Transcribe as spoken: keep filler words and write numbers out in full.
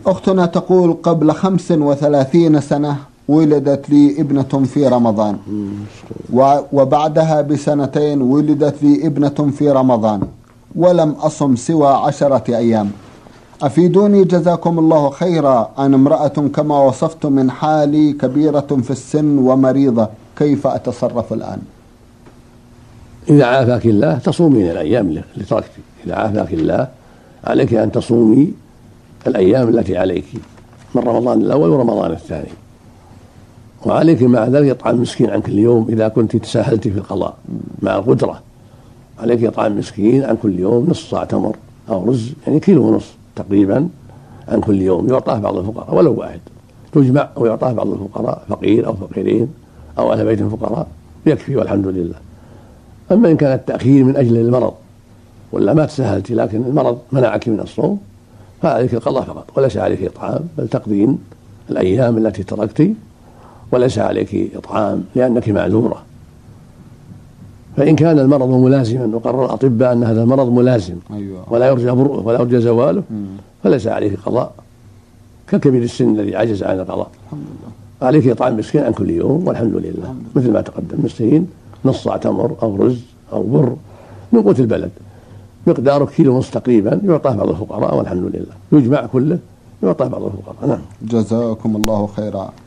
أختنا تقول: قبل خمس وثلاثين سنة ولدت لي ابنة في رمضان، وبعدها بسنتين ولدت لي ابنة في رمضان، ولم أصم سوى عشرة أيام. أفيدوني جزاكم الله خيرا عن امرأة كما وصفت من حالي كبيرة في السن ومريضة، كيف أتصرف الآن؟ إذا عافاك الله تصومين الأيام اللي تركتي. إذا عافاك الله عليك أن تصومي الأيام التي عليك من رمضان الأول ورمضان الثاني، وعليك مع ذلك إطعام مسكين عن كل يوم إذا كنت تساهلت في القضاء مع القدرة. عليك إطعام مسكين عن كل يوم نصف صاع تمر أو رز، يعني كيلو ونصف تقريبا عن كل يوم، يعطاه بعض الفقراء ولو واحد، تجمع ويعطاه بعض الفقراء، فقير أو فقيرين أو أهل بيت فقراء، يكفي والحمد لله. أما إن كان التأخير من أجل المرض ولا ما تساهلت لكن المرض منعك من الصوم فعليك القضاء فقط، وليس عليك إطعام، بل تقضين الأيام التي تركت، وليس عليك إطعام لأنك معذورة. فإن كان المرض ملازما وقرر الأطباء أن هذا المرض ملازم ولا يرجى برؤه ولا يرجى زواله فليس عليك قضاء، ككبير السن الذي عجز عن القضاء. عليك إطعام مسكين عن كل يوم والحمد لله، مثل ما تقدم، مسكين نص صاع تمر أو رز أو بر من قوت البلد مقداره كيلو ونصف تقريبا، يعطاه بعض الفقراء والحمد لله، يجمع كله يعطاه بعض الفقراء. نعم. جزاكم الله خيرا.